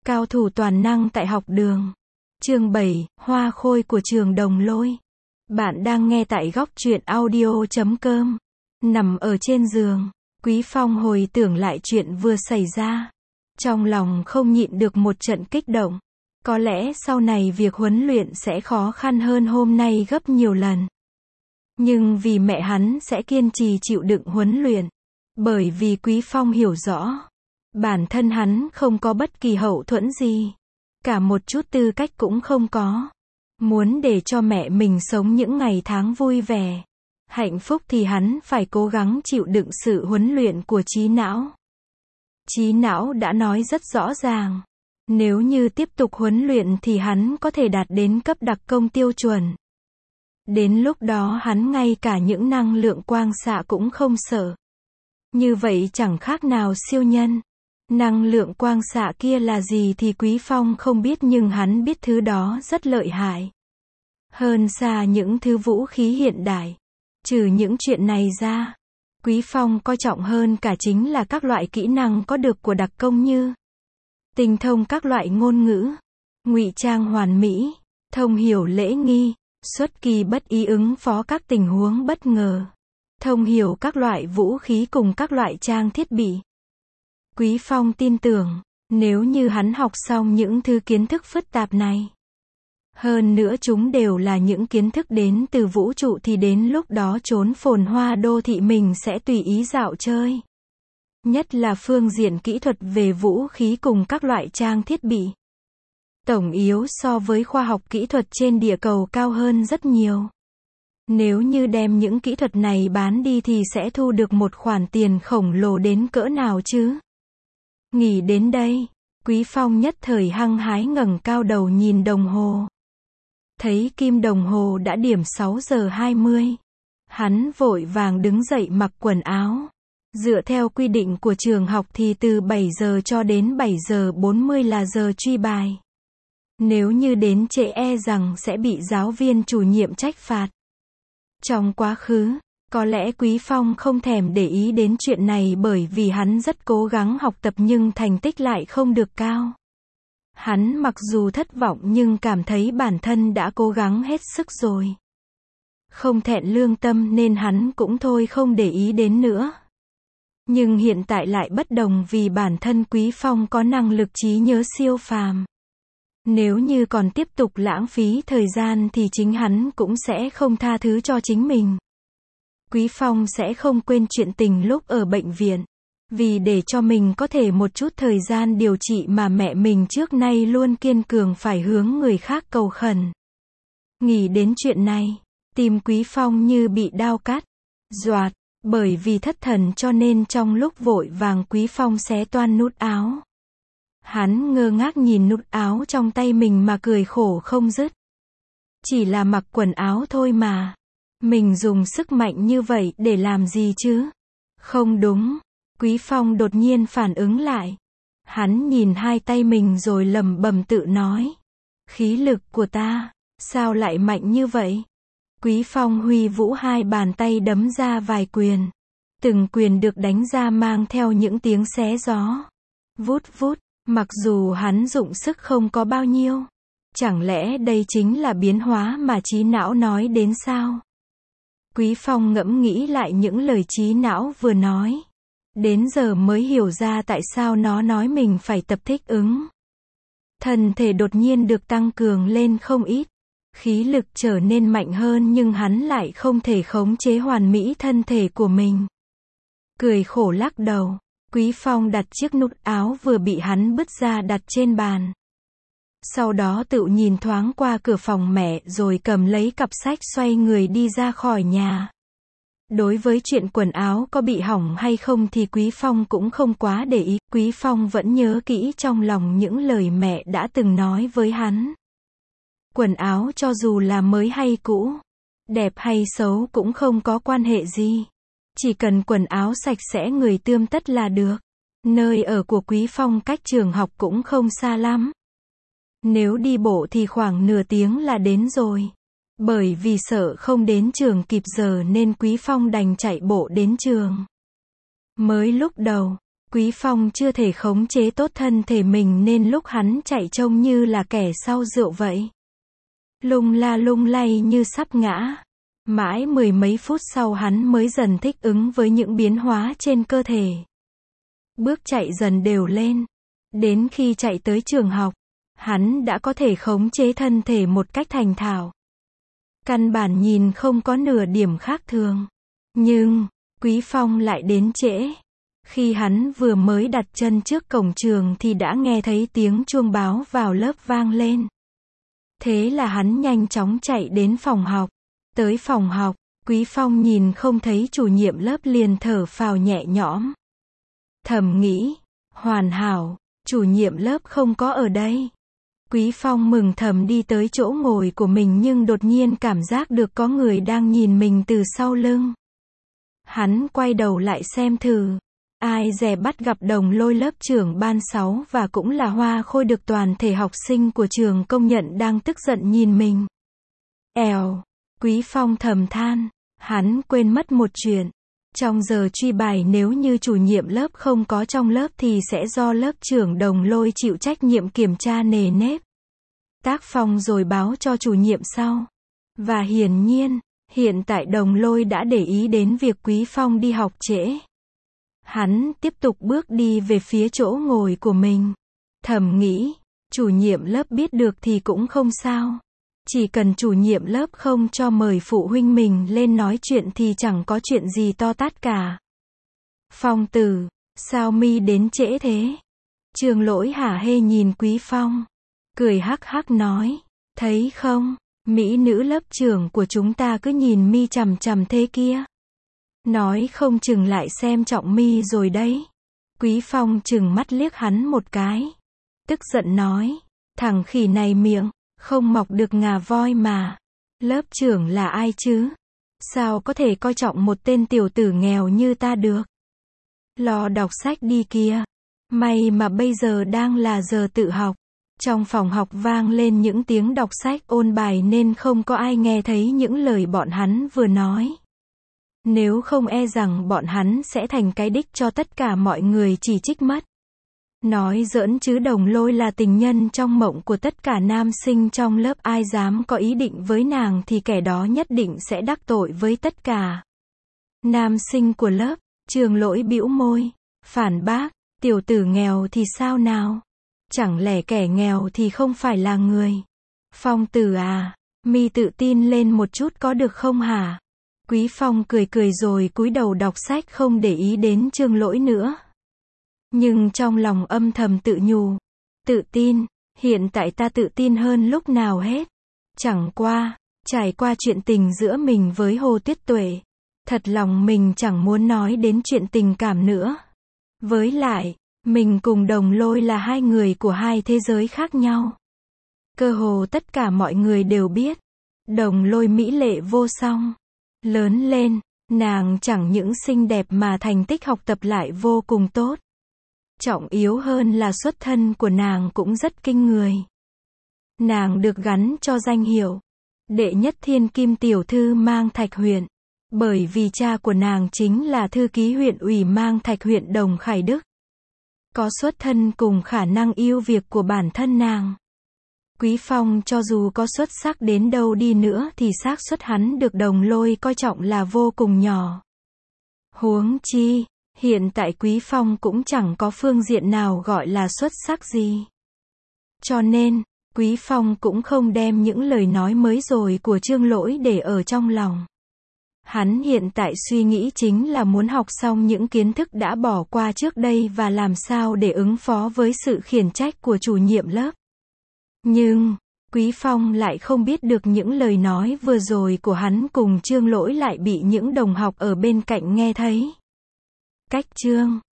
Cao thủ toàn năng tại học đường. Chương 7, Hoa khôi của trường Đồng Lôi. Bạn đang nghe tại góc truyện audio.com. Nằm ở trên giường, Quý Phong hồi tưởng lại chuyện vừa xảy ra. Trong lòng không nhịn được một trận kích động. Có lẽ sau này việc huấn luyện sẽ khó khăn hơn hôm nay gấp nhiều lần. Nhưng vì mẹ hắn sẽ kiên trì chịu đựng huấn luyện. Bởi vì Quý Phong hiểu rõ. Bản thân hắn không có bất kỳ hậu thuẫn gì. Cả một chút tư cách cũng không có. Muốn để cho mẹ mình sống những ngày tháng vui vẻ, hạnh phúc thì hắn phải cố gắng chịu đựng sự huấn luyện của trí não. Trí não đã nói rất rõ ràng. Nếu như tiếp tục huấn luyện thì hắn có thể đạt đến cấp đặc công tiêu chuẩn. Đến lúc đó hắn ngay cả những năng lượng quang xạ cũng không sợ. Như vậy chẳng khác nào siêu nhân. Năng lượng quang xạ kia là gì thì Quý Phong không biết, nhưng hắn biết thứ đó rất lợi hại. Hơn xa những thứ vũ khí hiện đại. Trừ những chuyện này ra, Quý Phong coi trọng hơn cả chính là các loại kỹ năng có được của đặc công như tinh thông các loại ngôn ngữ, ngụy trang hoàn mỹ, thông hiểu lễ nghi, xuất kỳ bất ý ứng phó các tình huống bất ngờ, thông hiểu các loại vũ khí cùng các loại trang thiết bị. Quý Phong tin tưởng, nếu như hắn học xong những thứ kiến thức phức tạp này, hơn nữa chúng đều là những kiến thức đến từ vũ trụ, thì đến lúc đó trốn phồn hoa đô thị mình sẽ tùy ý dạo chơi. Nhất là phương diện kỹ thuật về vũ khí cùng các loại trang thiết bị. Tổng yếu so với khoa học kỹ thuật trên địa cầu cao hơn rất nhiều. Nếu như đem những kỹ thuật này bán đi thì sẽ thu được một khoản tiền khổng lồ đến cỡ nào chứ? Nghĩ đến đây, Quý Phong nhất thời hăng hái ngẩng cao đầu nhìn đồng hồ. Thấy kim đồng hồ đã điểm 6 giờ 20. Hắn vội vàng đứng dậy mặc quần áo. Dựa theo quy định của trường học thì từ 7 giờ cho đến 7 giờ 40 là giờ truy bài. Nếu như đến trễ e rằng sẽ bị giáo viên chủ nhiệm trách phạt. Trong quá khứ, có lẽ Quý Phong không thèm để ý đến chuyện này bởi vì hắn rất cố gắng học tập nhưng thành tích lại không được cao. Hắn mặc dù thất vọng nhưng cảm thấy bản thân đã cố gắng hết sức rồi. Không thẹn lương tâm nên hắn cũng thôi không để ý đến nữa. Nhưng hiện tại lại bất đồng vì bản thân Quý Phong có năng lực trí nhớ siêu phàm. Nếu như còn tiếp tục lãng phí thời gian thì chính hắn cũng sẽ không tha thứ cho chính mình. Quý Phong sẽ không quên chuyện tình lúc ở bệnh viện. Vì để cho mình có thể một chút thời gian điều trị mà mẹ mình trước nay luôn kiên cường phải hướng người khác cầu khẩn. Nghĩ đến chuyện này, tim Quý Phong như bị đao cắt. Doạt, bởi vì thất thần cho nên trong lúc vội vàng Quý Phong xé toan nút áo. Hắn ngơ ngác nhìn nút áo trong tay mình mà cười khổ không dứt. Chỉ là mặc quần áo thôi mà. Mình dùng sức mạnh như vậy để làm gì chứ? Không đúng. Quý Phong đột nhiên phản ứng lại. Hắn nhìn hai tay mình rồi lẩm bẩm tự nói. Khí lực của ta, sao lại mạnh như vậy? Quý Phong huy vũ hai bàn tay đấm ra vài quyền. Từng quyền được đánh ra mang theo những tiếng xé gió. Vút vút, mặc dù hắn dụng sức không có bao nhiêu. Chẳng lẽ đây chính là biến hóa mà trí não nói đến sao? Quý Phong ngẫm nghĩ lại những lời trí não vừa nói. Đến giờ mới hiểu ra tại sao nó nói mình phải tập thích ứng. Thân thể đột nhiên được tăng cường lên không ít. Khí lực trở nên mạnh hơn nhưng hắn lại không thể khống chế hoàn mỹ thân thể của mình. Cười khổ lắc đầu, Quý Phong đặt chiếc nút áo vừa bị hắn bứt ra đặt trên bàn. Sau đó tự nhìn thoáng qua cửa phòng mẹ rồi cầm lấy cặp sách xoay người đi ra khỏi nhà. Đối với chuyện quần áo có bị hỏng hay không thì Quý Phong cũng không quá để ý. Quý Phong vẫn nhớ kỹ trong lòng những lời mẹ đã từng nói với hắn. Quần áo cho dù là mới hay cũ, đẹp hay xấu cũng không có quan hệ gì. Chỉ cần quần áo sạch sẽ người tươm tất là được. Nơi ở của Quý Phong cách trường học cũng không xa lắm. Nếu đi bộ thì khoảng nửa tiếng là đến rồi. Bởi vì sợ không đến trường kịp giờ nên Quý Phong đành chạy bộ đến trường. Mới lúc đầu, Quý Phong chưa thể khống chế tốt thân thể mình nên lúc hắn chạy trông như là kẻ sau rượu vậy. Lung la lung lay như sắp ngã. Mãi mười mấy phút sau hắn mới dần thích ứng với những biến hóa trên cơ thể. Bước chạy dần đều lên. Đến khi chạy tới trường học, hắn đã có thể khống chế thân thể một cách thành thạo. Căn bản nhìn không có nửa điểm khác thường. Nhưng, Quý Phong lại đến trễ. Khi hắn vừa mới đặt chân trước cổng trường thì đã nghe thấy tiếng chuông báo vào lớp vang lên. Thế là hắn nhanh chóng chạy đến phòng học. Tới phòng học, Quý Phong nhìn không thấy chủ nhiệm lớp liền thở phào nhẹ nhõm. Thầm nghĩ, hoàn hảo, chủ nhiệm lớp không có ở đây. Quý Phong mừng thầm đi tới chỗ ngồi của mình nhưng đột nhiên cảm giác được có người đang nhìn mình từ sau lưng. Hắn quay đầu lại xem thử. Ai dè bắt gặp Đồng Lôi lớp trưởng ban 6 và cũng là Hoa Khôi được toàn thể học sinh của trường công nhận đang tức giận nhìn mình. Èo, Quý Phong thầm than, hắn quên mất một chuyện. Trong giờ truy bài nếu như chủ nhiệm lớp không có trong lớp thì sẽ do lớp trưởng Đồng Lôi chịu trách nhiệm kiểm tra nề nếp. Tác phong rồi báo cho chủ nhiệm sau. Và hiển nhiên, hiện tại Đồng Lôi đã để ý đến việc Quý Phong đi học trễ. Hắn tiếp tục bước đi về phía chỗ ngồi của mình. Thầm nghĩ, chủ nhiệm lớp biết được thì cũng không sao. Chỉ cần chủ nhiệm lớp không cho mời phụ huynh mình lên nói chuyện thì chẳng có chuyện gì to tát cả. Phong tử, sao mi đến trễ thế? Trường Lỗi hả hê nhìn Quý Phong. Cười hắc hắc nói, thấy không, mỹ nữ lớp trưởng của chúng ta cứ nhìn mi chằm chằm thế kia. Nói không chừng lại xem trọng mi rồi đấy. Quý Phong chừng mắt liếc hắn một cái. Tức giận nói, thằng khỉ này miệng, không mọc được ngà voi mà. Lớp trưởng là ai chứ? Sao có thể coi trọng một tên tiểu tử nghèo như ta được? Lo đọc sách đi kia. May mà bây giờ đang là giờ tự học. Trong phòng học vang lên những tiếng đọc sách ôn bài nên không có ai nghe thấy những lời bọn hắn vừa nói. Nếu không e rằng bọn hắn sẽ thành cái đích cho tất cả mọi người chỉ trích mất. Nói giỡn chứ Đồng Lôi là tình nhân trong mộng của tất cả nam sinh trong lớp, ai dám có ý định với nàng thì kẻ đó nhất định sẽ đắc tội với tất cả nam sinh của lớp. Trường Lỗi bĩu môi, phản bác, tiểu tử nghèo thì sao nào? Chẳng lẽ kẻ nghèo thì không phải là người? Phong tử à, mi tự tin lên một chút có được không hả? Quý Phong cười cười rồi cúi đầu đọc sách không để ý đến Trường Lỗi nữa. Nhưng trong lòng âm thầm tự nhủ, tự tin, hiện tại ta tự tin hơn lúc nào hết. Chẳng qua, trải qua chuyện tình giữa mình với Hồ Tuyết Tuệ, thật lòng mình chẳng muốn nói đến chuyện tình cảm nữa. Với lại, mình cùng Đồng Lôi là hai người của hai thế giới khác nhau. Cơ hồ tất cả mọi người đều biết, Đồng Lôi mỹ lệ vô song. Lớn lên, nàng chẳng những xinh đẹp mà thành tích học tập lại vô cùng tốt. Trọng yếu hơn là xuất thân của nàng cũng rất kinh người. Nàng được gắn cho danh hiệu đệ nhất thiên kim tiểu thư Mang Thạch huyện, bởi vì cha của nàng chính là thư ký huyện ủy Mang Thạch huyện Đồng Khải Đức. Có xuất thân cùng khả năng yêu việc của bản thân nàng. Quý Phong cho dù có xuất sắc đến đâu đi nữa thì xác suất hắn được Đồng Lôi coi trọng là vô cùng nhỏ. Huống chi, hiện tại Quý Phong cũng chẳng có phương diện nào gọi là xuất sắc gì. Cho nên, Quý Phong cũng không đem những lời nói mới rồi của Trương Lỗi để ở trong lòng. Hắn hiện tại suy nghĩ chính là muốn học xong những kiến thức đã bỏ qua trước đây và làm sao để ứng phó với sự khiển trách của chủ nhiệm lớp. Nhưng, Quý Phong lại không biết được những lời nói vừa rồi của hắn cùng Trương Lỗi lại bị những đồng học ở bên cạnh nghe thấy. Cách chương